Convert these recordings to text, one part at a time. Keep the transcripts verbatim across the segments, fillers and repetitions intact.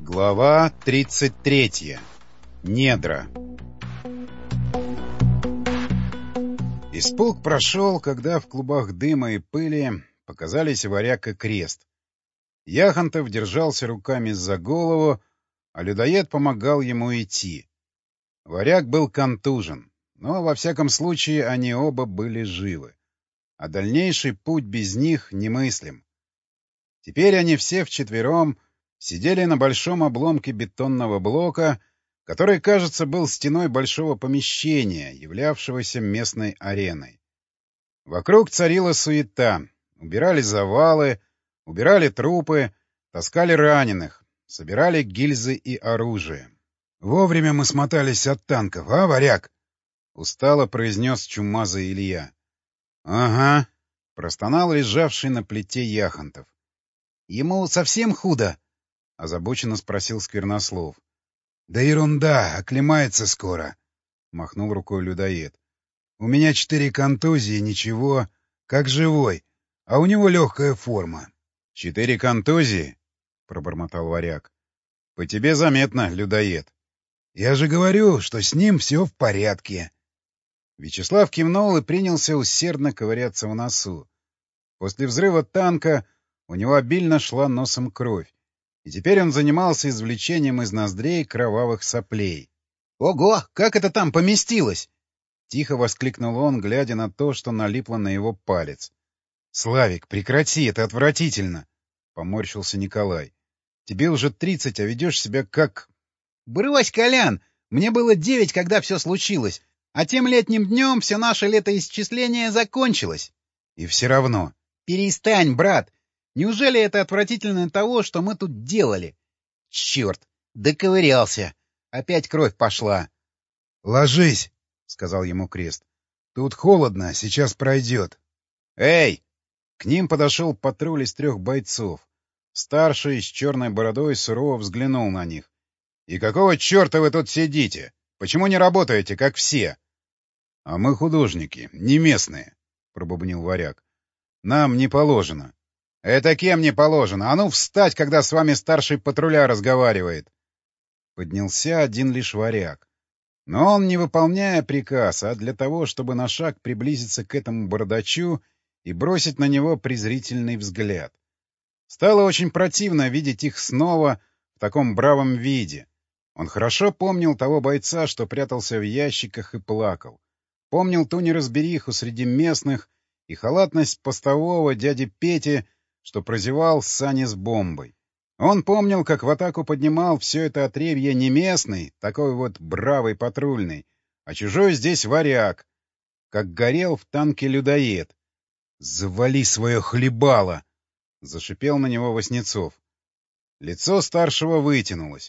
Глава тридцать третья. Недра. Испуг прошел, когда в клубах дыма и пыли показались Варяг и Крест. Яхонтов держался руками за голову, а людоед помогал ему идти. Варяг был контужен, но, во всяком случае, они оба были живы. А дальнейший путь без них немыслим. Теперь они все вчетвером сидели на большом обломке бетонного блока, который, кажется, был стеной большого помещения, являвшегося местной ареной. Вокруг царила суета. Убирали завалы, убирали трупы, таскали раненых, собирали гильзы и оружие. — Вовремя мы смотались от танков, а, Варяг? — устало произнес чумазый Илья. — Ага, — простонал лежавший на плите Яхонтов. — Ему совсем худо? — озабоченно спросил Сквернослов. — Да ерунда, оклемается скоро, — махнул рукой людоед. — У меня четыре контузии, ничего, как живой, а у него легкая форма. — Четыре контузии? — пробормотал Варяг. — По тебе заметно, людоед. — Я же говорю, что с ним все в порядке. Вячеслав кивнул и принялся усердно ковыряться в носу. После взрыва танка у него обильно шла носом кровь, и теперь он занимался извлечением из ноздрей кровавых соплей. — Ого, как это там поместилось? — тихо воскликнул он, глядя на то, что налипло на его палец. — Славик, прекрати, это отвратительно! — поморщился Николай. — Тебе уже тридцать, а ведешь себя как... — Брось, Колян! Мне было девять, когда все случилось, а тем летним днем все наше летоисчисление закончилось. — И все равно... — Перестань, брат! Неужели это отвратительно того, что мы тут делали? Черт! Доковырялся! Опять кровь пошла! — Ложись! — сказал ему Крест. — Тут холодно, сейчас пройдет. — Эй! К ним подошел патруль из трех бойцов. Старший, с черной бородой, сурово взглянул на них. — И какого черта вы тут сидите? Почему не работаете, как все? — А мы художники, не местные, — пробубнил Варяг. — Нам не положено. — Это кем не положено? А ну встать, когда с вами старший патруля разговаривает! Поднялся один лишь Варяг. Но он, не выполняя приказ, а для того, чтобы на шаг приблизиться к этому бородачу и бросить на него презрительный взгляд. Стало очень противно видеть их снова в таком бравом виде. Он хорошо помнил того бойца, что прятался в ящиках и плакал. Помнил ту неразбериху среди местных и халатность постового дяди Пети, что прозевал сани с бомбой. Он помнил, как в атаку поднимал все это отребье не местный, такой вот бравый патрульный, а чужой здесь Варяг, как горел в танке людоед. — Завали свое хлебало! — зашипел на него Васнецов. Лицо старшего вытянулось.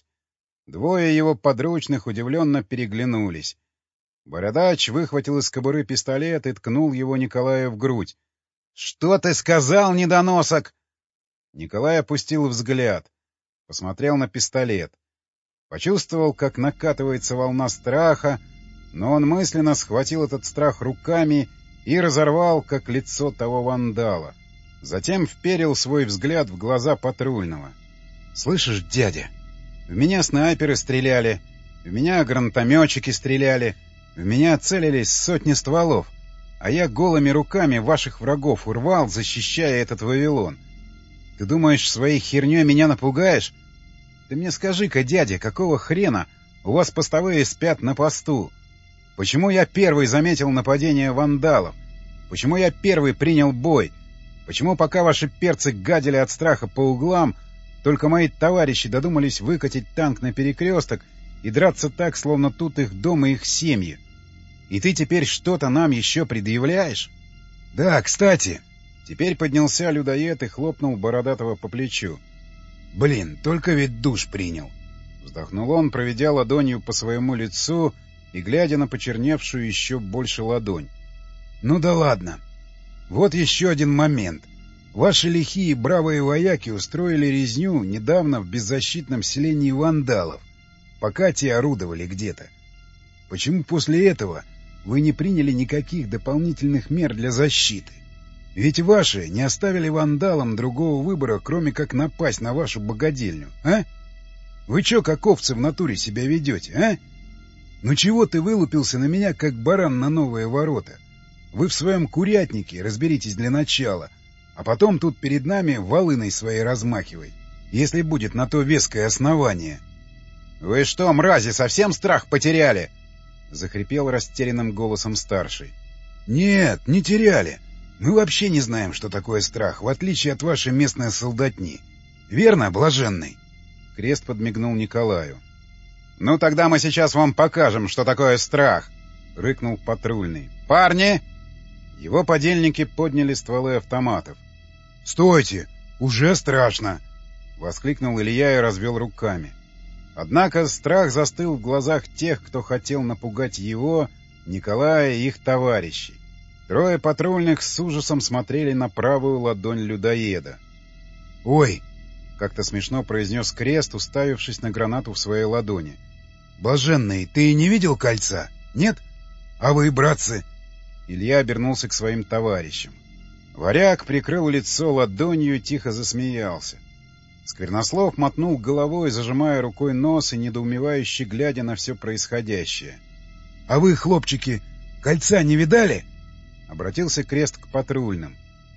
Двое его подручных удивленно переглянулись. Бородач выхватил из кобуры пистолет и ткнул его Николаю в грудь. — Что ты сказал, недоносок? Николай опустил взгляд, посмотрел на пистолет. Почувствовал, как накатывается волна страха, но он мысленно схватил этот страх руками и разорвал, как лицо того вандала. Затем вперил свой взгляд в глаза патрульного. — Слышишь, дядя, в меня снайперы стреляли, в меня гранатометчики стреляли, в меня целились сотни стволов, а я голыми руками ваших врагов урвал, защищая этот Вавилон. Ты думаешь, своей херней меня напугаешь? Ты мне скажи-ка, дядя, какого хрена у вас постовые спят на посту? Почему я первый заметил нападение вандалов? Почему я первый принял бой? Почему, пока ваши перцы гадили от страха по углам, только мои товарищи додумались выкатить танк на перекресток и драться так, словно тут их дом и их семьи? И ты теперь что-то нам еще предъявляешь? — Да, кстати... Теперь поднялся людоед и хлопнул Бородатого по плечу. — Блин, только ведь душ принял. Вздохнул он, проведя ладонью по своему лицу и глядя на почерневшую еще больше ладонь. — Ну да ладно. Вот еще один момент. Ваши лихие бравые вояки устроили резню недавно в беззащитном селении вандалов, пока те орудовали где-то. Почему после этого вы не приняли никаких дополнительных мер для защиты? Ведь ваши не оставили вандалам другого выбора, кроме как напасть на вашу богадельню, а? Вы чё, как овцы в натуре себя ведете, а? Ну чего ты вылупился на меня, как баран на новые ворота? Вы в своем курятнике разберитесь для начала, а потом тут перед нами волыной своей размахивай, если будет на то веское основание. — Вы что, мрази, совсем страх потеряли? — захрипел растерянным голосом старший. — Нет, не теряли. Мы вообще не знаем, что такое страх, в отличие от вашей местной солдатни. Верно, блаженный? Крест подмигнул Николаю. — Ну тогда мы сейчас вам покажем, что такое страх! — рыкнул патрульный. — Парни! Его подельники подняли стволы автоматов. — Стойте! Уже страшно! — воскликнул Илья и развел руками. Однако страх застыл в глазах тех, кто хотел напугать его, Николая и их товарищей. Трое патрульных с ужасом смотрели на правую ладонь людоеда. — Ой! — как-то смешно произнес Крест, уставившись на гранату в своей ладони. — Блаженный, ты не видел кольца? Нет? А вы, братцы? Илья обернулся к своим товарищам. Варяг прикрыл лицо ладонью и тихо засмеялся. Сквернослов мотнул головой, зажимая рукой нос и недоумевающе глядя на все происходящее. — А вы, хлопчики, кольца не видали? — обратился Крест к патрульным.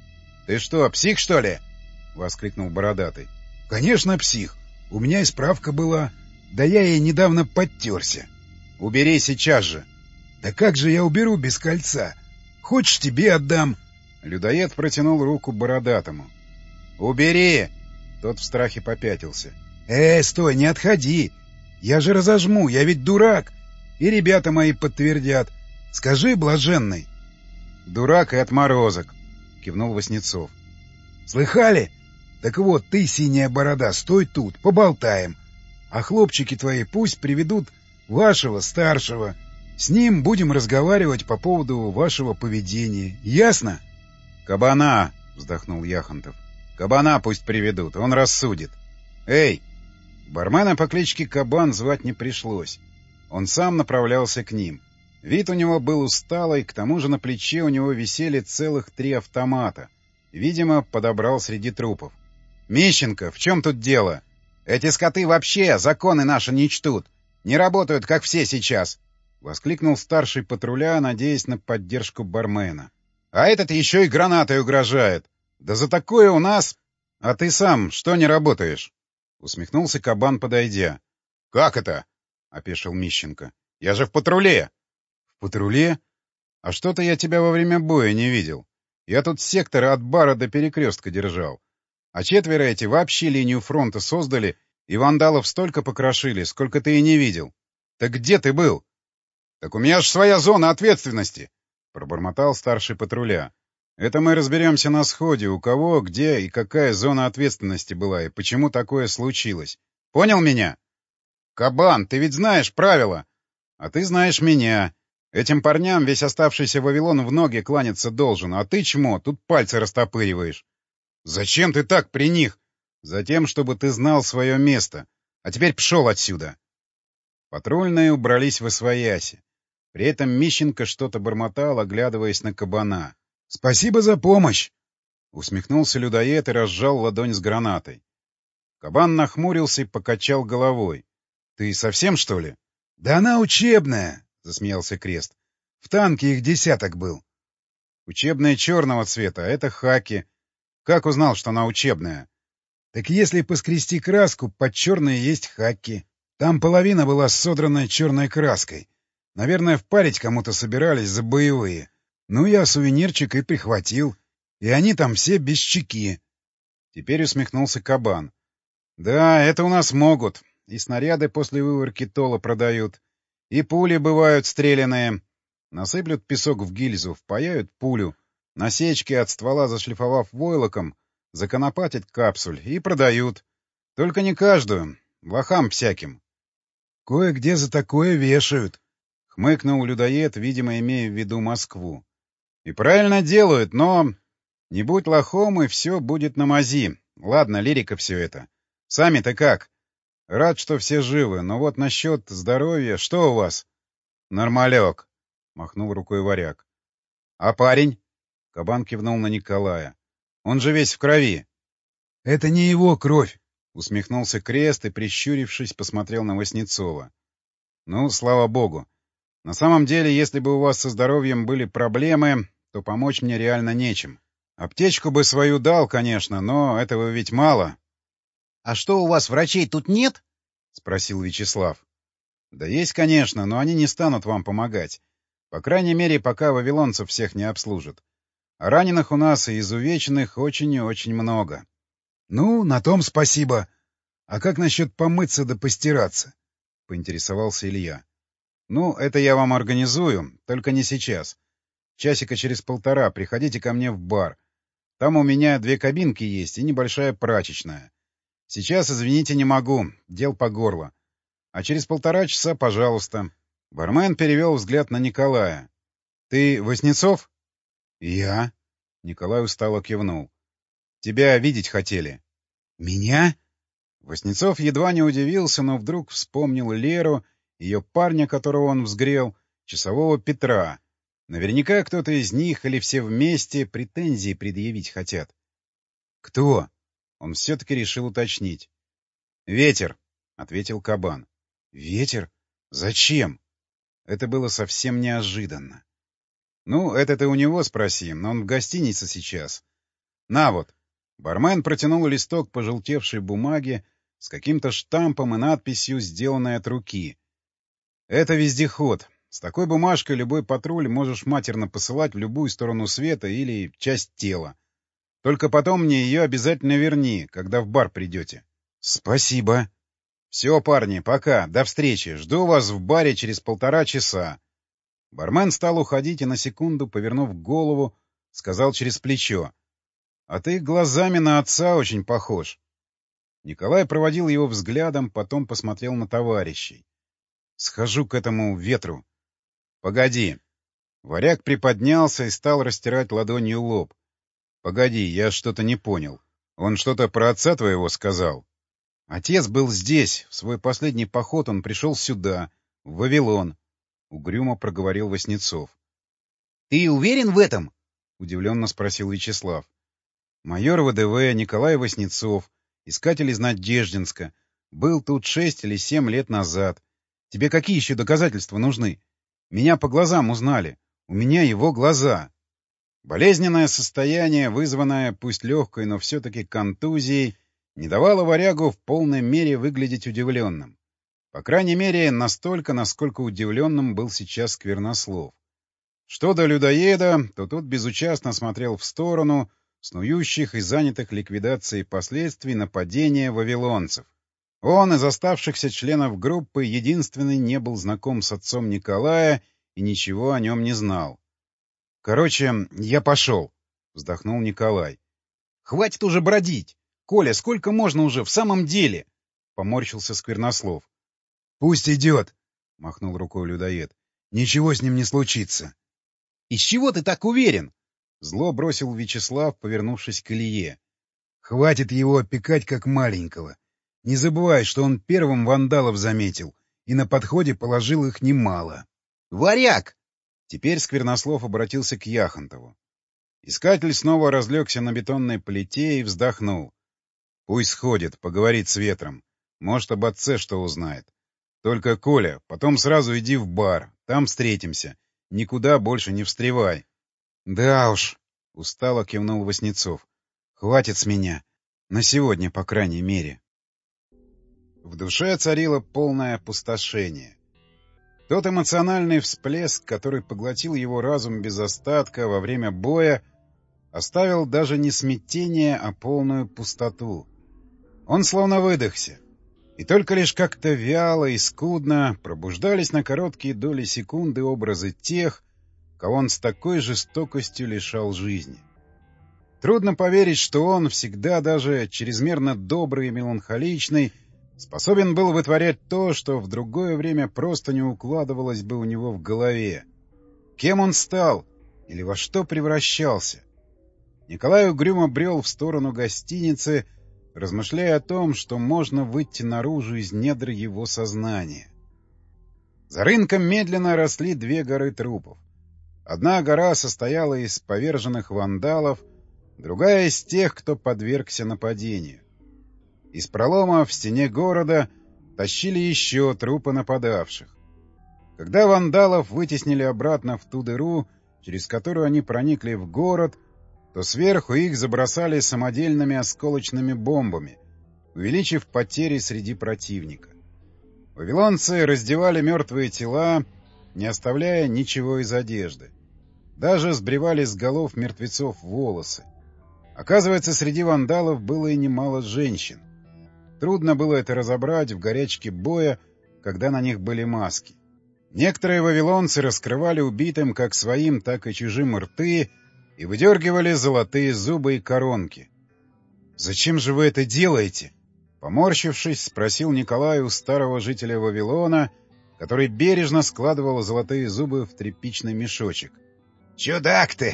— Ты что, псих, что ли? — воскликнул Бородатый. — Конечно, псих. У меня и справка была. Да я ей недавно подтерся. — Убери сейчас же. — Да как же я уберу без кольца? Хочешь, тебе отдам? Людоед протянул руку Бородатому. — Убери! Тот в страхе попятился. — Э, стой, не отходи! Я же разожму, я ведь дурак! И ребята мои подтвердят. Скажи, блаженный. — Дурак и отморозок, — кивнул Васнецов. — Слыхали? Так вот, ты, синяя борода, стой тут, поболтаем. А хлопчики твои пусть приведут вашего старшего. С ним будем разговаривать по поводу вашего поведения. Ясно? — Кабана! — вздохнул Яхонтов. — Кабана пусть приведут, он рассудит. — Эй! Бармена по кличке Кабан звать не пришлось. Он сам направлялся к ним. Вид у него был усталый, к тому же на плече у него висели целых три автомата. Видимо, подобрал среди трупов. — Мищенко, в чем тут дело? Эти скоты вообще законы наши не чтут. Не работают, как все сейчас. — воскликнул старший патруля, надеясь на поддержку бармена. — А этот еще и гранатой угрожает. Да за такое у нас... — А ты сам что не работаешь? — усмехнулся Кабан, подойдя. — Как это? — опешил Мищенко. — Я же в патруле. — В патруле? А что-то я тебя во время боя не видел. Я тут сектора от бара до перекрестка держал. А четверо эти вообще линию фронта создали и вандалов столько покрошили, сколько ты и не видел. Так где ты был? — Так у меня же своя зона ответственности, — пробормотал старший патруля. — Это мы разберемся на сходе, у кого, где и какая зона ответственности была, и почему такое случилось. Понял меня? — Кабан, ты ведь знаешь правила. А ты знаешь меня. Этим парням весь оставшийся Вавилон в ноги кланяться должен, а ты, чмо, тут пальцы растопыриваешь. — Зачем ты так при них? — Затем, чтобы ты знал свое место. А теперь пшел отсюда. Патрульные убрались восвояси. При этом Мищенко что-то бормотал, оглядываясь на Кабана. — Спасибо за помощь! — усмехнулся людоед и разжал ладонь с гранатой. Кабан нахмурился и покачал головой. — Ты совсем, что ли? — Да она учебная! — засмеялся Крест. — В танке их десяток был. — Учебная черного цвета, а это хаки. Как узнал, что она учебная? — Так если поскрести краску, под черные есть хаки. Там половина была содранной черной краской. Наверное, впарить кому-то собирались за боевые. Ну, я сувенирчик и прихватил. И они там все без чеки. Теперь усмехнулся Кабан. — Да, это у нас могут. И снаряды после выворки тола продают. И пули бывают стреляные. Насыплют песок в гильзу, впаяют пулю. Насечки от ствола зашлифовав войлоком, законопатят капсуль и продают. Только не каждую. Лохам всяким. — Кое-где за такое вешают. — хмыкнул людоед, видимо, имея в виду Москву. — И правильно делают, но... Не будь лохом, и все будет на мази. Ладно, лирика все это. Сами-то как? Рад, что все живы, но вот насчет здоровья... Что у вас? — Нормалек, — махнул рукой Варяг. — А парень? — Кабан кивнул на Николая. — Он же весь в крови. — Это не его кровь, — усмехнулся Крест и, прищурившись, посмотрел на Васнецова. — Ну, слава богу. На самом деле, если бы у вас со здоровьем были проблемы, то помочь мне реально нечем. Аптечку бы свою дал, конечно, но этого ведь мало. — А что, у вас врачей тут нет? — спросил Вячеслав. — Да есть, конечно, но они не станут вам помогать. По крайней мере, пока вавилонцев всех не обслужат. А раненых у нас и изувеченных очень и очень много. — Ну, на том спасибо. А как насчет помыться да постираться? — поинтересовался Илья. — Ну, это я вам организую, только не сейчас. Часика через полтора приходите ко мне в бар. Там у меня две кабинки есть и небольшая прачечная. Сейчас, извините, не могу, дел по горло. А через полтора часа, пожалуйста. Бармен перевел взгляд на Николая. — Ты Васнецов? — Я. Николай устало кивнул. — Тебя видеть хотели. — Меня? Васнецов едва не удивился, но вдруг вспомнил Леру, ее парня, которого он взгрел, часового Петра. Наверняка кто-то из них или все вместе претензии предъявить хотят. — Кто? Он все-таки решил уточнить. — Ветер, — ответил Кабан. — Ветер? Зачем? Это было совсем неожиданно. — Ну, это ты у него спроси, но он в гостинице сейчас. На вот. Бармен протянул листок пожелтевшей бумаги с каким-то штампом и надписью, сделанной от руки. Это вездеход. С такой бумажкой любой патруль можешь матерно посылать в любую сторону света или часть тела. Только потом мне ее обязательно верни, когда в бар придете. — Спасибо. — Все, парни, пока. До встречи. Жду вас в баре через полтора часа. Бармен стал уходить и на секунду, повернув голову, сказал через плечо. — А ты глазами на отца очень похож. Николай проводил его взглядом, потом посмотрел на товарищей. — Схожу к этому ветру. — Погоди. Варяг приподнялся и стал растирать ладонью лоб. — Погоди, я что-то не понял. Он что-то про отца твоего сказал? Отец был здесь. В свой последний поход он пришел сюда, в Вавилон. — угрюмо проговорил Васнецов. — Ты уверен в этом? — удивленно спросил Вячеслав. — Майор ВДВ Николай Васнецов, искатель из Надеждинска, был тут шесть или семь лет назад. Тебе какие еще доказательства нужны? Меня по глазам узнали. У меня его глаза. Болезненное состояние, вызванное пусть легкой, но все-таки контузией, не давало варягу в полной мере выглядеть удивленным. По крайней мере, настолько, насколько удивленным был сейчас Сквернослов. Что до людоеда, то тот безучастно смотрел в сторону снующих и занятых ликвидацией последствий нападения вавилонцев. Он из оставшихся членов группы единственный не был знаком с отцом Николая и ничего о нем не знал. — Короче, я пошел, — вздохнул Николай. — Хватит уже бродить! Коля, сколько можно уже в самом деле? — поморщился Сквернослов. — Пусть идет, — махнул рукой людоед. — Ничего с ним не случится. — Из чего ты так уверен? — зло бросил Вячеслав, повернувшись к Илье. — Хватит его опекать, как маленького. Не забывай, что он первым вандалов заметил, и на подходе положил их немало. — Варяг! Теперь Сквернослов обратился к Яхонтову. Искатель снова разлегся на бетонной плите и вздохнул. — Пусть сходит, поговорит с ветром. Может, об отце что узнает. Только, Коля, потом сразу иди в бар, там встретимся. Никуда больше не встревай. — Да уж, — устало кивнул Васнецов. — Хватит с меня. На сегодня, по крайней мере. В душе царило полное опустошение. Тот эмоциональный всплеск, который поглотил его разум без остатка во время боя, оставил даже не смятение, а полную пустоту. Он словно выдохся. И только лишь как-то вяло и скудно пробуждались на короткие доли секунды образы тех, кого он с такой жестокостью лишал жизни. Трудно поверить, что он, всегда даже чрезмерно добрый и меланхоличный, способен был вытворять то, что в другое время просто не укладывалось бы у него в голове. Кем он стал? Или во что превращался? Николай угрюмо брел в сторону гостиницы, размышляя о том, что можно выйти наружу из недр его сознания. За рынком медленно росли две горы трупов. Одна гора состояла из поверженных вандалов, другая — из тех, кто подвергся нападению. Из пролома в стене города тащили еще трупы нападавших. Когда вандалов вытеснили обратно в ту дыру, через которую они проникли в город, то сверху их забросали самодельными осколочными бомбами, увеличив потери среди противника. Вавилонцы раздевали мертвые тела, не оставляя ничего из одежды. Даже сбривали с голов мертвецов волосы. Оказывается, среди вандалов было и немало женщин. Трудно было это разобрать в горячке боя, когда на них были маски. Некоторые вавилонцы раскрывали убитым как своим, так и чужим рты и выдергивали золотые зубы и коронки. «Зачем же вы это делаете?» Поморщившись, спросил Николай у старого жителя Вавилона, который бережно складывал золотые зубы в тряпичный мешочек. «Чудак ты!»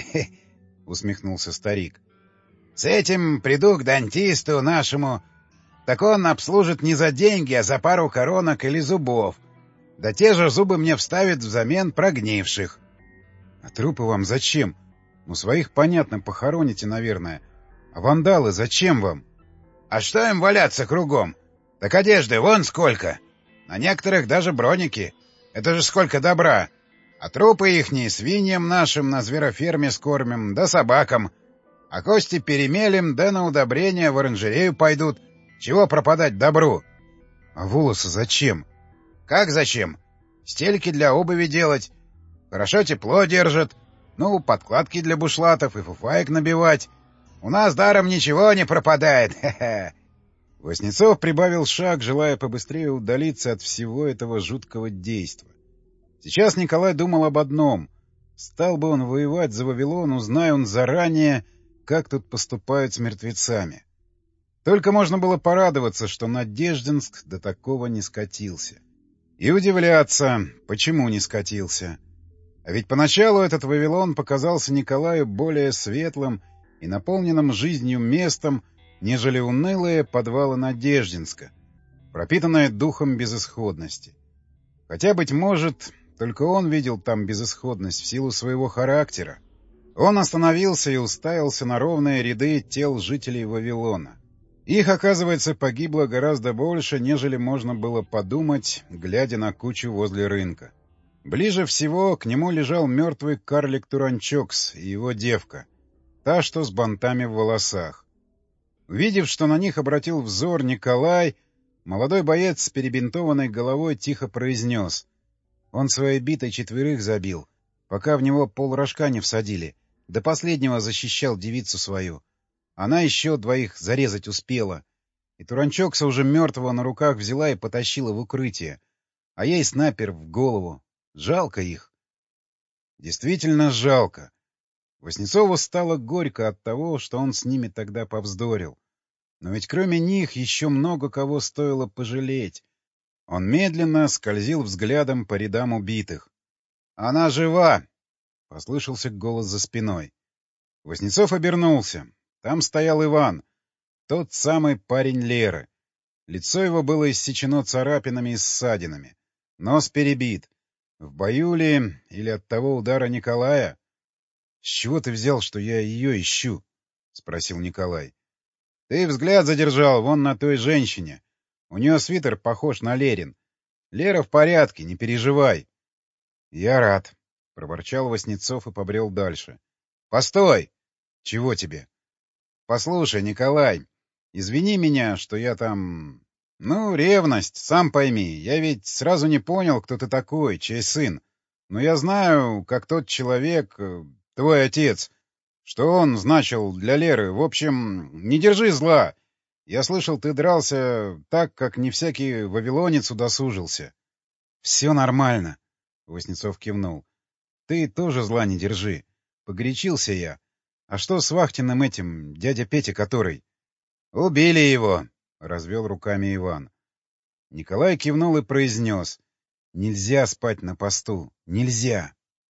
— усмехнулся старик. «С этим приду к дантисту нашему. Так он обслужит не за деньги, а за пару коронок или зубов. Да те же зубы мне вставит взамен прогнивших». «А трупы вам зачем? Ну, своих, понятно, похороните, наверное. А вандалы зачем вам?» «А что им валяться кругом? Так одежды вон сколько! На некоторых даже броники. Это же сколько добра! А трупы ихние свиньям нашим на звероферме скормим, да собакам. А кости перемелем, да на удобрения в оранжерею пойдут. Чего пропадать добру?» «А волосы зачем?» «Как зачем? Стельки для обуви делать. Хорошо тепло держат. Ну, подкладки для бушлатов и фуфаек набивать. У нас даром ничего не пропадает. Хе-хе». Васнецов прибавил шаг, желая побыстрее удалиться от всего этого жуткого действа. Сейчас Николай думал об одном. Стал бы он воевать за Вавилон, узная он заранее, как тут поступают с мертвецами. Только можно было порадоваться, что Надеждинск до такого не скатился. И удивляться, почему не скатился. А ведь поначалу этот Вавилон показался Николаю более светлым и наполненным жизнью местом, нежели унылые подвалы Надеждинска, пропитанные духом безысходности. Хотя, быть может, только он видел там безысходность в силу своего характера. Он остановился и уставился на ровные ряды тел жителей Вавилона. Их, оказывается, погибло гораздо больше, нежели можно было подумать, глядя на кучу возле рынка. Ближе всего к нему лежал мертвый карлик Туранчокс и его девка, та, что с бантами в волосах. Увидев, что на них обратил взор Николай, молодой боец с перебинтованной головой тихо произнес: «Он своей битой четверых забил, пока в него полрожка не всадили, до последнего защищал девицу свою. Она еще двоих зарезать успела, и Туранчокса уже мертвого на руках взяла и потащила в укрытие, а ей снайпер в голову. Жалко их». Действительно жалко. Васнецову стало горько от того, что он с ними тогда повздорил. Но ведь кроме них еще много кого стоило пожалеть. Он медленно скользил взглядом по рядам убитых. «Она жива!» — послышался голос за спиной. Васнецов обернулся. Там стоял Иван, тот самый парень Леры. Лицо его было иссечено царапинами и ссадинами. Нос перебит. В бою ли или от того удара Николая? — С чего ты взял, что я ее ищу? — спросил Николай. — Ты взгляд задержал вон на той женщине. У нее свитер похож на Лерин. Лера в порядке, не переживай. — Я рад, — проворчал Васнецов и побрел дальше. — Постой! — Чего тебе? — Послушай, Николай, извини меня, что я там... Ну, ревность, сам пойми. Я ведь сразу не понял, кто ты такой, чей сын. Но я знаю, как тот человек, твой отец, что он значил для Леры. В общем, не держи зла. Я слышал, ты дрался так, как не всякий вавилонец удосужился. — Все нормально, — Васнецов кивнул. — Ты тоже зла не держи. Погорячился я. А что с Вахтиным этим, дядя Петя который? — Убили его, — развел руками Иван. Николай кивнул и произнес: «Нельзя спать на посту. Нельзя!»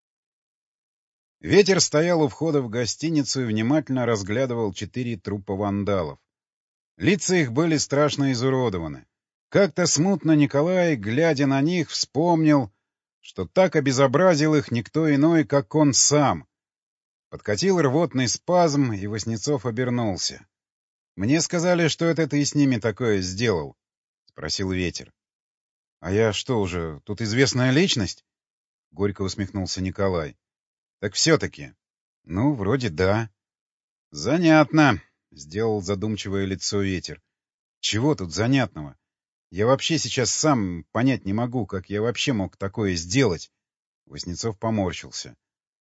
Ветер стоял у входа в гостиницу и внимательно разглядывал четыре трупа вандалов. Лица их были страшно изуродованы. Как-то смутно Николай, глядя на них, вспомнил, что так обезобразил их никто иной, как он сам. Подкатил рвотный спазм, и Васнецов обернулся. — Мне сказали, что это ты с ними такое сделал, — спросил Ветер. — А я что уже, тут известная личность? — горько усмехнулся Николай. — Так все-таки. — Ну, вроде да. — Занятно, — сделал задумчивое лицо Ветер. — Чего тут занятного? Я вообще сейчас сам понять не могу, как я вообще мог такое сделать. Васнецов поморщился.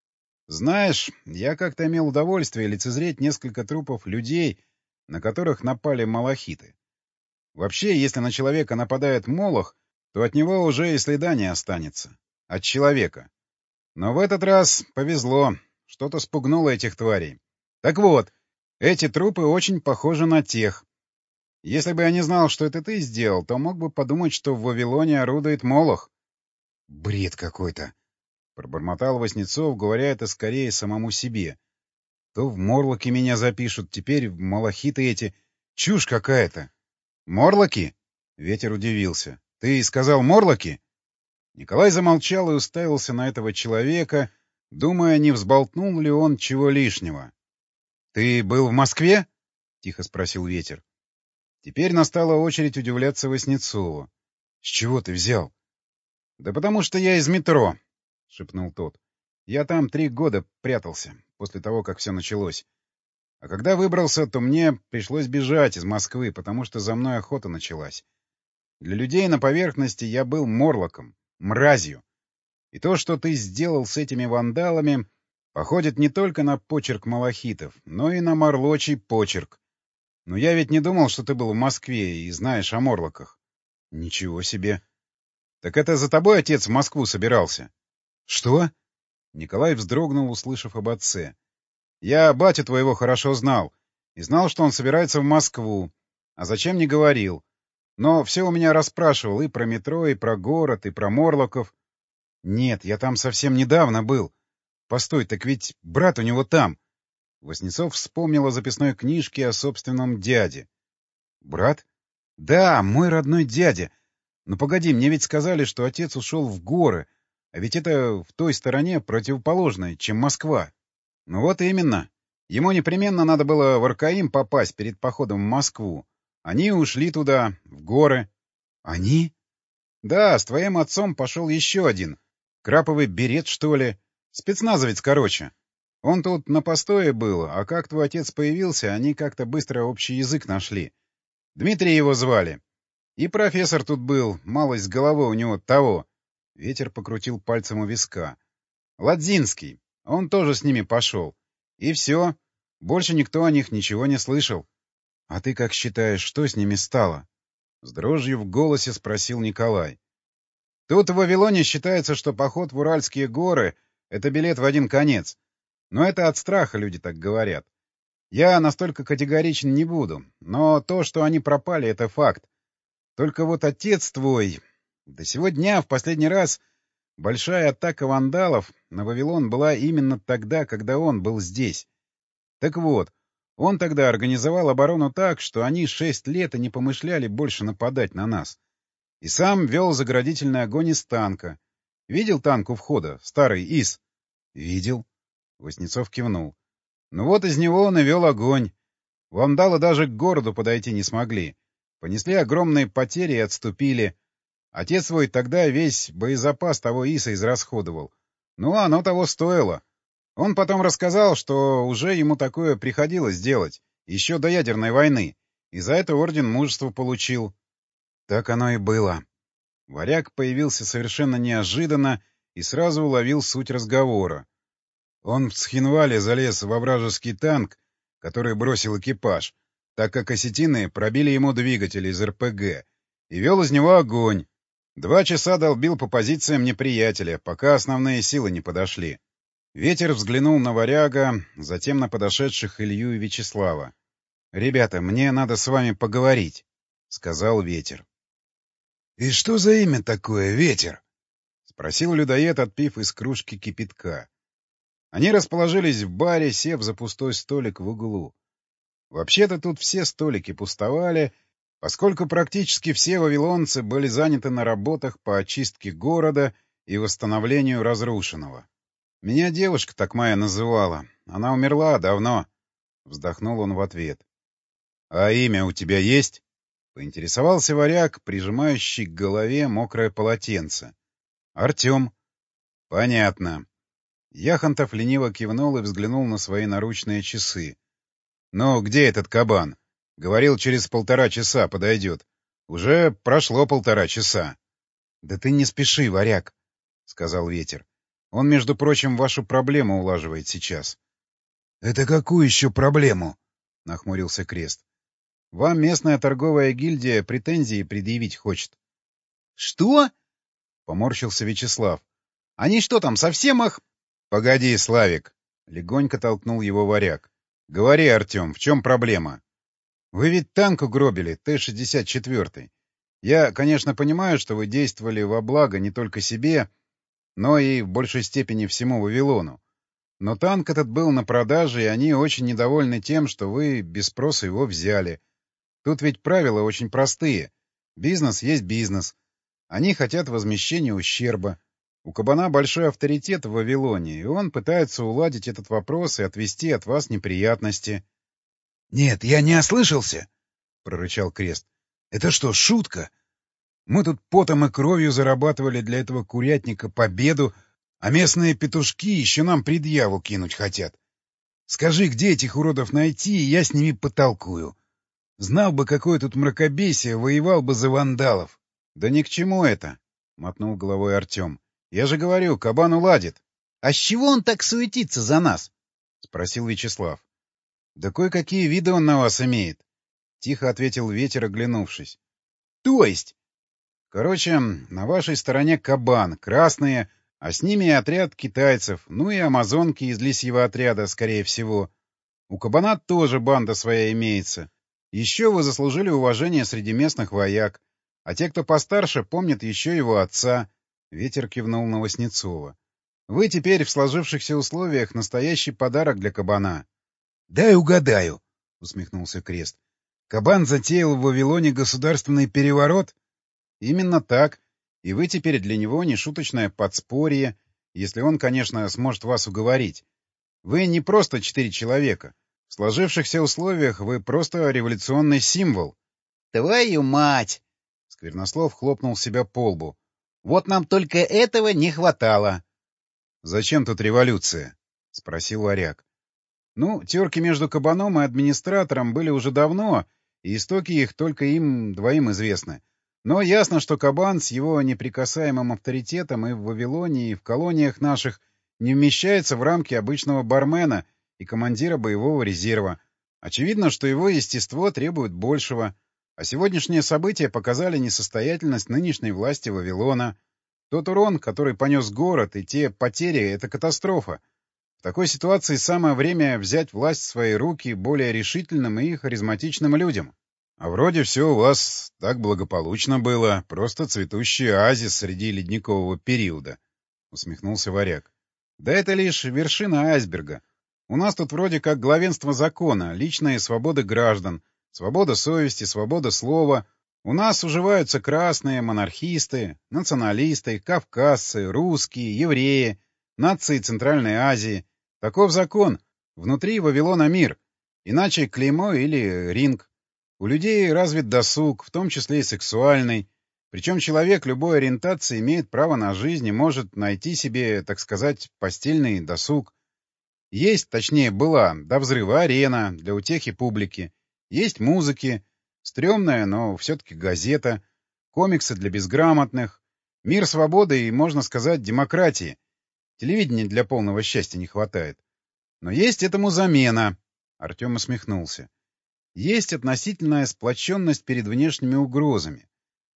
— Знаешь, я как-то имел удовольствие лицезреть несколько трупов людей, на которых напали малахиты. Вообще, если на человека нападает молох, то от него уже и следа не останется. От человека. Но в этот раз повезло. Что-то спугнуло этих тварей. Так вот, эти трупы очень похожи на тех. Если бы я не знал, что это ты сделал, то мог бы подумать, что в Вавилоне орудует молох. — Бред какой-то! — пробормотал Васнецов, говоря это скорее самому себе. — То в морлоки меня запишут, теперь в малахиты эти. Чушь какая-то! — Морлоки? — Ветер удивился. — Ты сказал морлоки? Николай замолчал и уставился на этого человека, думая, не взболтнул ли он чего лишнего. — Ты был в Москве? — тихо спросил Ветер. Теперь настала очередь удивляться Васнецову. — С чего ты взял? — Да потому что я из метро, — шепнул тот. — Я там три года прятался, после того, как все началось. А когда выбрался, то мне пришлось бежать из Москвы, потому что за мной охота началась. Для людей на поверхности я был морлоком, мразью. И то, что ты сделал с этими вандалами, походит не только на почерк малахитов, но и на морлочий почерк. Но я ведь не думал, что ты был в Москве и знаешь о морлоках. — Ничего себе. — Так это за тобой отец в Москву собирался? — Что? Николай вздрогнул, услышав об отце. — Я батю твоего хорошо знал. И знал, что он собирается в Москву. А зачем, не говорил. Но все у меня расспрашивал и про метро, и про город, и про морлоков. — Нет, я там совсем недавно был. Постой, так ведь брат у него там. Васнецов вспомнил о записной книжке о собственном дяде. — Брат? — Да, мой родной дядя. Но погоди, мне ведь сказали, что отец ушел в горы, а ведь это в той стороне противоположной, чем Москва. — Ну вот именно. Ему непременно надо было в Аркаим попасть перед походом в Москву. Они ушли туда, в горы. — Они? — Да, с твоим отцом пошел еще один. Краповый берет, что ли? Спецназовец, короче. Он тут на постое был, а как твой отец появился, они как-то быстро общий язык нашли. Дмитрий его звали. И профессор тут был, малость с головой у него того. Ветер покрутил пальцем у виска. Ладзинский. Он тоже с ними пошел. И все. Больше никто о них ничего не слышал. — А ты как считаешь, что с ними стало? С дрожью в голосе спросил Николай. — Тут в Вавилоне считается, что поход в Уральские горы — это билет в один конец. Но это от страха люди так говорят. Я настолько категоричен не буду, но то, что они пропали, — это факт. Только вот отец твой... До сего дня, в последний раз, большая атака вандалов на Вавилон была именно тогда, когда он был здесь. Так вот, он тогда организовал оборону так, что они шесть лет и не помышляли больше нападать на нас. И сам вел заградительный огонь из танка. Видел танк у входа, старый ИС? — Видел. Васнецов кивнул. — Ну вот из него он и вел огонь. Вандалы даже к городу подойти не смогли. Понесли огромные потери и отступили. Отец свой тогда весь боезапас того ИСа израсходовал. Ну, оно того стоило. Он потом рассказал, что уже ему такое приходилось делать, еще до ядерной войны, и за это орден мужества получил. Так оно и было. Варяг появился совершенно неожиданно и сразу уловил суть разговора. Он в Цхинвале залез во вражеский танк, который бросил экипаж, так как осетины пробили ему двигатель из эр пэ гэ, и вел из него огонь. Два часа долбил по позициям неприятеля, пока основные силы не подошли. Ветер взглянул на Варяга, затем на подошедших Илью и Вячеслава. — Ребята, мне надо с вами поговорить, — сказал Ветер. — И что за имя такое, Ветер? — спросил людоед, отпив из кружки кипятка. Они расположились в баре, сев за пустой столик в углу. Вообще-то тут все столики пустовали, поскольку практически все вавилонцы были заняты на работах по очистке города и восстановлению разрушенного. Меня девушка так моя называла. Она умерла давно. Вздохнул он в ответ. А имя у тебя есть? — поинтересовался варяг, прижимающий к голове мокрое полотенце. — Артем. — Понятно. Яхонтов лениво кивнул и взглянул на свои наручные часы. — Ну, где этот кабан? Говорил, через полтора часа подойдет. Уже прошло полтора часа. — Да ты не спеши, варяг, — сказал ветер. — Он, между прочим, вашу проблему улаживает сейчас. — Это какую еще проблему? — нахмурился Крест. — Вам местная торговая гильдия претензии предъявить хочет. — Что? — поморщился Вячеслав. — Они что там, совсем их... — Погоди, Славик! — легонько толкнул его варяг. — Говори, Артем, в чем проблема? — Вы ведь танк угробили, Т шестьдесят четыре. Я, конечно, понимаю, что вы действовали во благо не только себе, но и в большей степени всему Вавилону. Но танк этот был на продаже, и они очень недовольны тем, что вы без спроса его взяли. Тут ведь правила очень простые. Бизнес есть бизнес. Они хотят возмещения ущерба. У кабана большой авторитет в Вавилоне, и он пытается уладить этот вопрос и отвести от вас неприятности. — Нет, я не ослышался, — прорычал Крест. — Это что, шутка? Мы тут потом и кровью зарабатывали для этого курятника победу, а местные петушки еще нам предъяву кинуть хотят. Скажи, где этих уродов найти, и я с ними потолкую. Знал бы, какое тут мракобесие, воевал бы за вандалов. — Да ни к чему это, — мотнул головой Артем. — Я же говорю, кабан уладит. — А с чего он так суетится за нас? — спросил Вячеслав. — Да кое-какие виды он на вас имеет, — тихо ответил ветер, оглянувшись. — То есть? — Короче, на вашей стороне кабан, красные, а с ними и отряд китайцев, ну и амазонки из лисьего отряда, скорее всего. У кабана тоже банда своя имеется. Еще вы заслужили уважение среди местных вояк, а те, кто постарше, помнят еще его отца. Ветер кивнул на Васнецова. Вы теперь в сложившихся условиях настоящий подарок для кабана. — Дай угадаю, — усмехнулся Крест. — Кабан затеял в Вавилоне государственный переворот? — Именно так. И вы теперь для него нешуточное подспорье, если он, конечно, сможет вас уговорить. Вы не просто четыре человека. В сложившихся условиях вы просто революционный символ. — Твою мать! — Сквернослов хлопнул себя по лбу. — Вот нам только этого не хватало. — Зачем тут революция? — спросил варяг. — Ну, терки между кабаном и администратором были уже давно, и истоки их только им двоим известны. Но ясно, что кабан с его неприкасаемым авторитетом и в Вавилоне, и в колониях наших не вмещается в рамки обычного бармена и командира боевого резерва. Очевидно, что его естество требует большего. А сегодняшние события показали несостоятельность нынешней власти Вавилона. Тот урон, который понес город, и те потери — это катастрофа. В такой ситуации самое время взять власть в свои руки более решительным и харизматичным людям. — А вроде все у вас так благополучно было, просто цветущий оазис среди ледникового периода, — усмехнулся варяг. — Да это лишь вершина айсберга. У нас тут вроде как главенство закона, личные свободы граждан, свобода совести, свобода слова. У нас уживаются красные, монархисты, националисты, кавказцы, русские, евреи, нации Центральной Азии. Таков закон. Внутри Вавилона мир. Иначе клеймо или ринг. У людей развит досуг, в том числе и сексуальный. Причем человек любой ориентации имеет право на жизнь и может найти себе, так сказать, постельный досуг. Есть, точнее, была до взрыва арена для утехи публики. Есть музыки, стрёмная, но все-таки газета, комиксы для безграмотных, мир свободы и, можно сказать, демократии. Телевидения для полного счастья не хватает. Но есть этому замена. Артем усмехнулся. Есть относительная сплоченность перед внешними угрозами.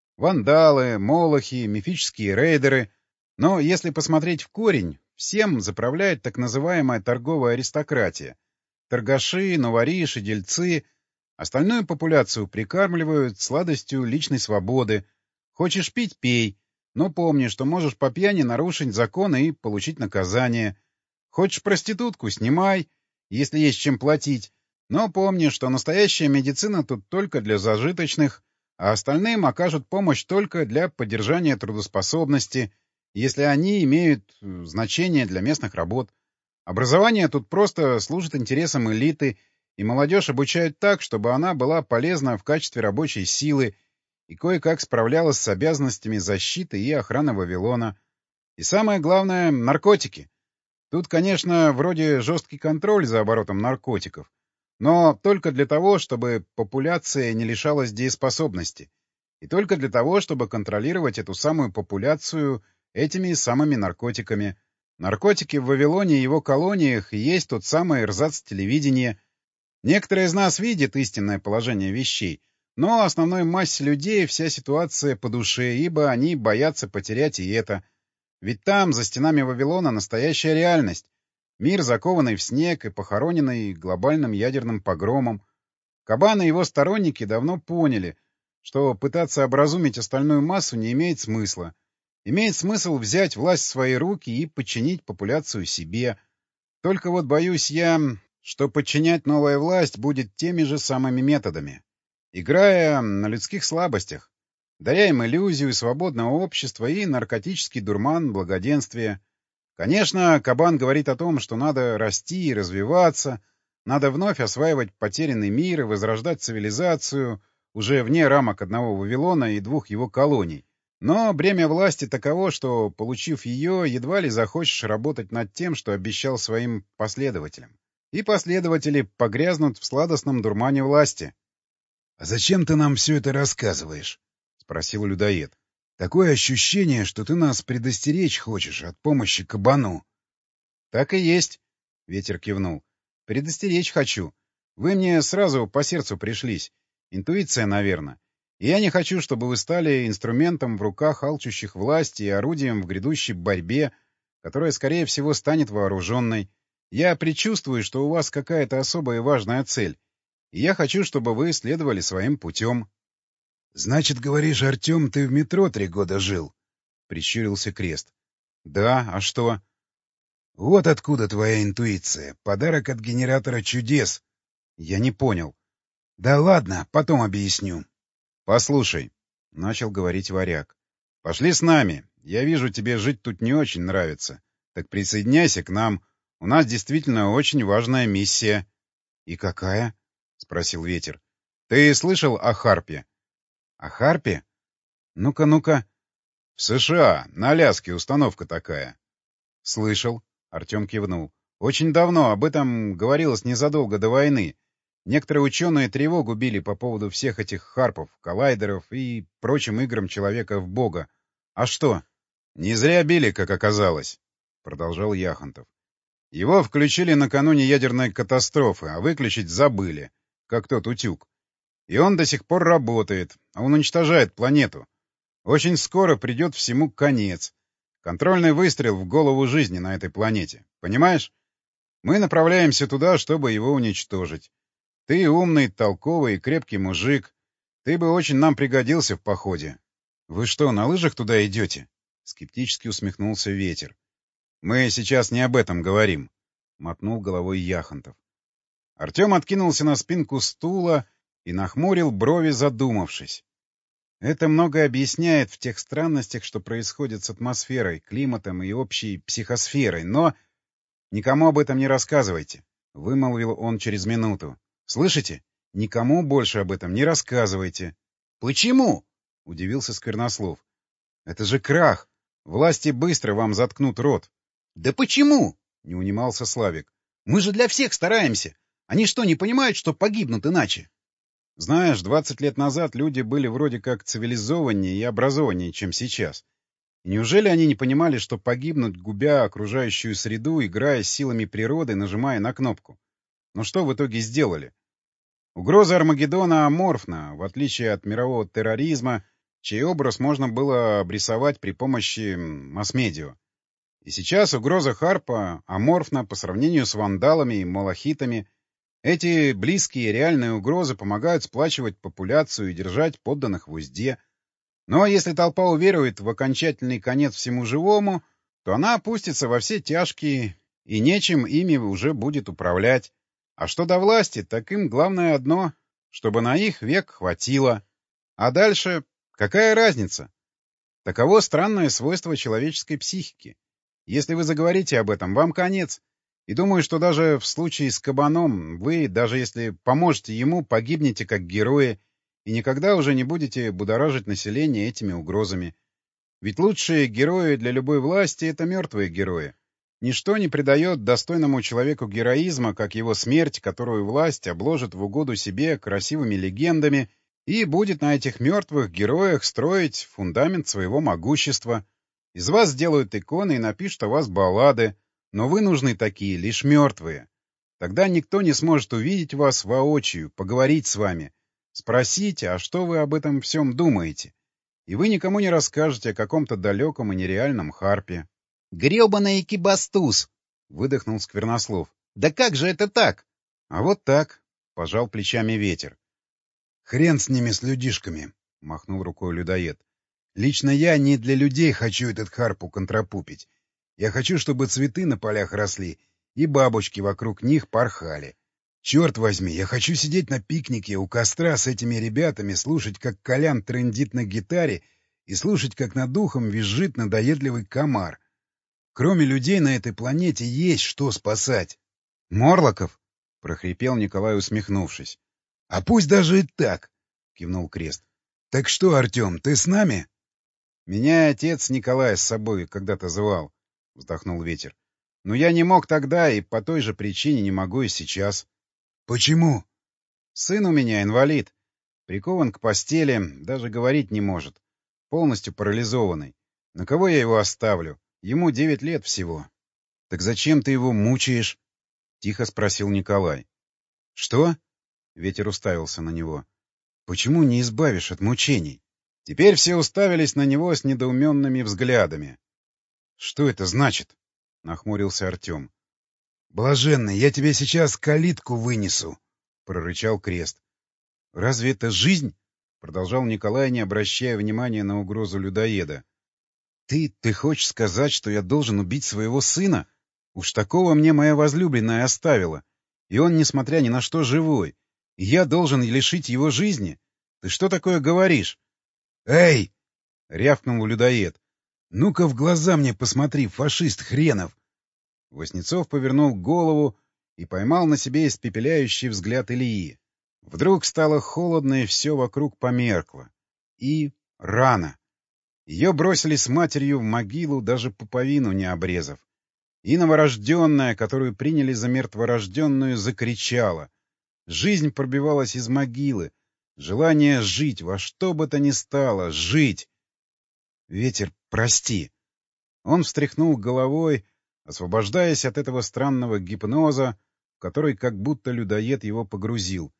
Вандалы, молохи, мифические рейдеры. Но если посмотреть в корень, всем заправляет так называемая торговая аристократия. Торгаши, новориши, дельцы. Остальную популяцию прикармливают сладостью личной свободы. Хочешь пить — пей. Но помни, что можешь по пьяни нарушить законы и получить наказание. Хочешь проститутку — снимай, если есть чем платить. Но помни, что настоящая медицина тут только для зажиточных, а остальным окажут помощь только для поддержания трудоспособности, если они имеют значение для местных работ. Образование тут просто служит интересам элиты И молодежь обучают так, чтобы она была полезна в качестве рабочей силы и кое-как справлялась с обязанностями защиты и охраны Вавилона. И самое главное — наркотики. Тут, конечно, вроде жесткий контроль за оборотом наркотиков, но только для того, чтобы популяция не лишалась дееспособности, и только для того, чтобы контролировать эту самую популяцию этими самыми наркотиками. Наркотики в Вавилоне и его колониях и есть тот самый эрзац телевидения. Некоторые из нас видят истинное положение вещей, но основной массе людей вся ситуация по душе, ибо они боятся потерять и это. Ведь там, за стенами Вавилона, настоящая реальность. Мир, закованный в снег и похороненный глобальным ядерным погромом. Кабан и его сторонники давно поняли, что пытаться образумить остальную массу не имеет смысла. Имеет смысл взять власть в свои руки и подчинить популяцию себе. Только вот боюсь я, что подчинять новая власть будет теми же самыми методами, играя на людских слабостях. Даря им иллюзию свободного общества и наркотический дурман благоденствия. Конечно, Кабан говорит о том, что надо расти и развиваться, надо вновь осваивать потерянный мир и возрождать цивилизацию уже вне рамок одного Вавилона и двух его колоний. Но бремя власти таково, что, получив ее, едва ли захочешь работать над тем, что обещал своим последователям. И последователи погрязнут в сладостном дурмане власти. — А зачем ты нам все это рассказываешь? — спросил людоед. — Такое ощущение, что ты нас предостеречь хочешь от помощи кабану. — Так и есть, — Ветер кивнул. — Предостеречь хочу. Вы мне сразу по сердцу пришлись. Интуиция, наверное. И я не хочу, чтобы вы стали инструментом в руках алчущих власти и орудием в грядущей борьбе, которая, скорее всего, станет вооруженной. Я предчувствую, что у вас какая-то особая и важная цель, и я хочу, чтобы вы следовали своим путем. — Значит, говоришь, Артем, ты в метро три года жил? — прищурился Крест. — Да, а что? — Вот откуда твоя интуиция. Подарок от генератора чудес. — Я не понял. — Да ладно, потом объясню. — Послушай, — начал говорить Варяг, — пошли с нами. Я вижу, тебе жить тут не очень нравится. Так присоединяйся к нам. У нас действительно очень важная миссия. — И какая? — спросил Ветер. — Ты слышал о Харпе? — О Харпе? Ну-ка, ну-ка. — В США, на Аляске установка такая. — Слышал, — Артем кивнул. — Очень давно, об этом говорилось незадолго до войны. Некоторые ученые тревогу били по поводу всех этих Харпов, коллайдеров и прочим играм человека в бога. А что? — Не зря били, как оказалось, — продолжал Яхонтов. Его включили накануне ядерной катастрофы, а выключить забыли, как тот утюг. И он до сих пор работает, а он уничтожает планету. Очень скоро придет всему конец. Контрольный выстрел в голову жизни на этой планете. Понимаешь? Мы направляемся туда, чтобы его уничтожить. Ты умный, толковый и крепкий мужик. Ты бы очень нам пригодился в походе. — Вы что, на лыжах туда идете? — скептически усмехнулся Ветер. — Мы сейчас не об этом говорим, — мотнул головой Яхонтов. Артем откинулся на спинку стула и нахмурил брови, задумавшись. Это многое объясняет в тех странностях, что происходят с атмосферой, климатом и общей психосферой, но... — Никому об этом не рассказывайте, — вымолвил он через минуту. — Слышите? Никому больше об этом не рассказывайте. — Почему? — удивился Сквернослов. — Это же крах. Власти быстро вам заткнут рот. — Да почему? — не унимался Славик. — Мы же для всех стараемся. Они что, не понимают, что погибнут иначе? Знаешь, двадцать лет назад люди были вроде как цивилизованнее и образованнее, чем сейчас. И неужели они не понимали, что погибнут, губя окружающую среду, играя с силами природы, нажимая на кнопку? Но что в итоге сделали? Угроза Армагеддона аморфна, в отличие от мирового терроризма, чей образ можно было обрисовать при помощи масс-медиа. И сейчас угроза Харпа аморфна по сравнению с вандалами и малахитами. Эти близкие реальные угрозы помогают сплачивать популяцию и держать подданных в узде. Но если толпа уверует в окончательный конец всему живому, то она опустится во все тяжкие, и нечем ими уже будет управлять. А что до власти, так им главное одно — чтобы на их век хватило. А дальше какая разница? Таково странное свойство человеческой психики. Если вы заговорите об этом, вам конец. И думаю, что даже в случае с кабаном вы, даже если поможете ему, погибнете как герои и никогда уже не будете будоражить население этими угрозами. Ведь лучшие герои для любой власти — это мертвые герои. Ничто не придает достойному человеку героизма, как его смерть, которую власть обложит в угоду себе красивыми легендами и будет на этих мертвых героях строить фундамент своего могущества. Из вас сделают иконы и напишут о вас баллады, но вы нужны такие, лишь мертвые. Тогда никто не сможет увидеть вас воочию, поговорить с вами, спросить, а что вы об этом всем думаете? И вы никому не расскажете о каком-то далеком и нереальном харпе. — Гребаный экибастуз! — выдохнул Сквернослов. — Да как же это так? — А вот так, — пожал плечами Ветер. — Хрен с ними, с людишками, — махнул рукой людоед. — Лично я не для людей хочу этот харп уконтропупить. Я хочу, чтобы цветы на полях росли и бабочки вокруг них порхали. Черт возьми, я хочу сидеть на пикнике у костра с этими ребятами, слушать, как Колян трындит на гитаре, и слушать, как над духом визжит надоедливый комар. Кроме людей на этой планете есть что спасать. — Морлоков? — прохрипел Николай, усмехнувшись. — А пусть даже и так, — кивнул Крест. — Так что, Артем, ты с нами? — Меня отец Николай с собой когда-то звал, — вздохнул Ветер. — Но я не мог тогда и по той же причине не могу и сейчас. — Почему? — Сын у меня инвалид. Прикован к постели, даже говорить не может. Полностью парализованный. На кого я его оставлю? Ему девять лет всего. — Так зачем ты его мучаешь? — тихо спросил Николай. — Что? — Ветер уставился на него. — Почему не избавишь от мучений? Теперь все уставились на него с недоуменными взглядами. — Что это значит? — нахмурился Артем. — Блаженный, я тебе сейчас калитку вынесу, — прорычал Крест. — Разве это жизнь? — продолжал Николай, не обращая внимания на угрозу людоеда. Ты, ты хочешь сказать, что я должен убить своего сына? Уж такого мне моя возлюбленная оставила. И он, несмотря ни на что, живой. И я должен лишить его жизни? Ты что такое говоришь? — Эй! — рявкнул людоед. — Ну-ка в глаза мне посмотри, фашист хренов! Васнецов повернул голову и поймал на себе испепеляющий взгляд Ильи. Вдруг стало холодно, и все вокруг померкло. И рано. Ее бросили с матерью в могилу, даже пуповину не обрезав. И новорожденная, которую приняли за мертворожденную, закричала. Жизнь пробивалась из могилы. Желание жить, во что бы то ни стало, жить. Ветер, прости. Он встряхнул головой, освобождаясь от этого странного гипноза, в который как будто людоед его погрузил.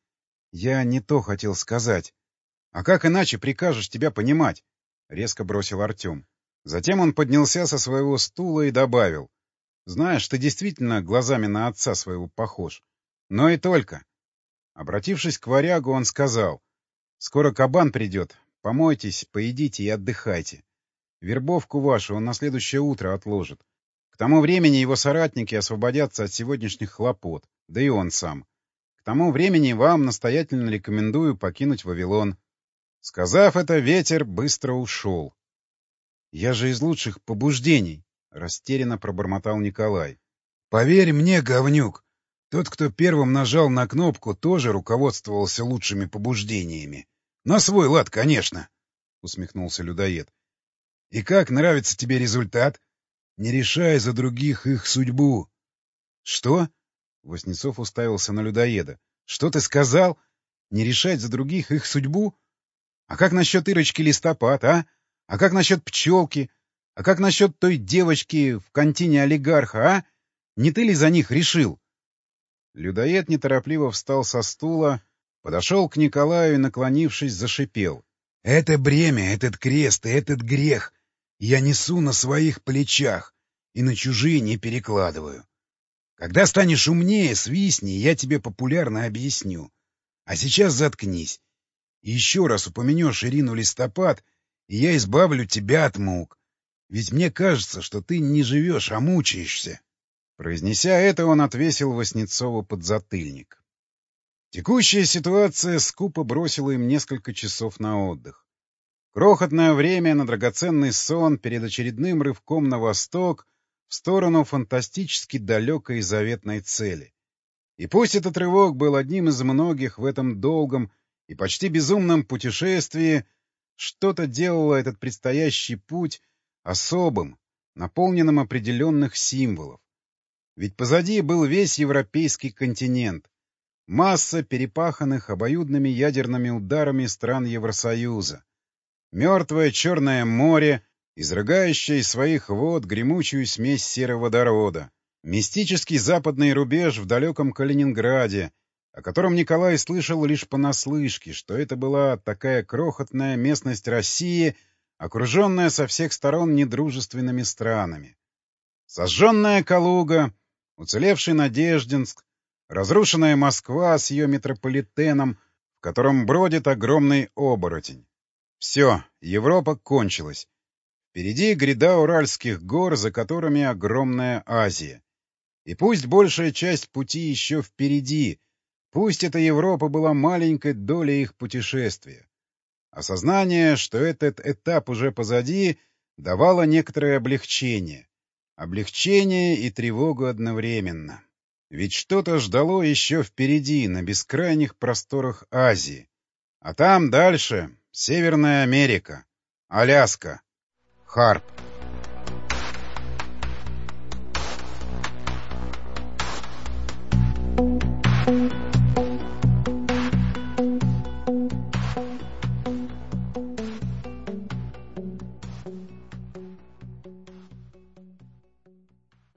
Я не то хотел сказать. А как иначе прикажешь тебя понимать? — резко бросил Артем. Затем он поднялся со своего стула и добавил. — Знаешь, ты действительно глазами на отца своего похож. Но и только. Обратившись к варягу, он сказал. — Скоро кабан придет. Помойтесь, поедите и отдыхайте. Вербовку вашу он на следующее утро отложит. К тому времени его соратники освободятся от сегодняшних хлопот, да и он сам. К тому времени вам настоятельно рекомендую покинуть Вавилон. Сказав это, Ветер быстро ушел. — Я же из лучших побуждений, — растерянно пробормотал Николай. — Поверь мне, говнюк, тот, кто первым нажал на кнопку, тоже руководствовался лучшими побуждениями. На свой лад, конечно, — усмехнулся людоед. — И как нравится тебе результат? Не решай за других их судьбу. — Что? — Васнецов уставился на людоеда. — Что ты сказал? Не решать за других их судьбу? А как насчет Ирочки Листопад, а? А как насчет пчелки? А как насчет той девочки в контине олигарха, а? Не ты ли за них решил? Людоед неторопливо встал со стула, подошел к Николаю и, наклонившись, зашипел. — Это бремя, этот крест и этот грех я несу на своих плечах и на чужие не перекладываю. Когда станешь умнее, свистни, я тебе популярно объясню. А сейчас заткнись. И еще раз упомянешь Ирину Листопад, и я избавлю тебя от мук. Ведь мне кажется, что ты не живешь, а мучаешься. Произнеся это, он отвесил Васнецову подзатыльник. Текущая ситуация скупо бросила им несколько часов на отдых. Крохотное время на драгоценный сон перед очередным рывком на восток в сторону фантастически далекой и заветной цели. И пусть этот рывок был одним из многих в этом долгом и почти безумном путешествии, что-то делало этот предстоящий путь особым, наполненным определенных символов. Ведь позади был весь европейский континент, масса перепаханных обоюдными ядерными ударами стран Евросоюза, мертвое Черное море, изрыгающее из своих вод гремучую смесь сероводорода, мистический западный рубеж в далеком Калининграде, о котором Николай слышал лишь понаслышке, что это была такая крохотная местность России, окруженная со всех сторон недружественными странами. Сожженная Калуга, уцелевший Надеждинск, разрушенная Москва с ее метрополитеном, в котором бродит огромный оборотень. Все, Европа кончилась. Впереди гряда Уральских гор, за которыми огромная Азия. И пусть большая часть пути еще впереди, пусть эта Европа была маленькой долей их путешествия. Осознание, что этот этап уже позади, давало некоторое облегчение. Облегчение и тревогу одновременно. Ведь что-то ждало еще впереди, на бескрайних просторах Азии. А там дальше — Северная Америка, Аляска, Харп.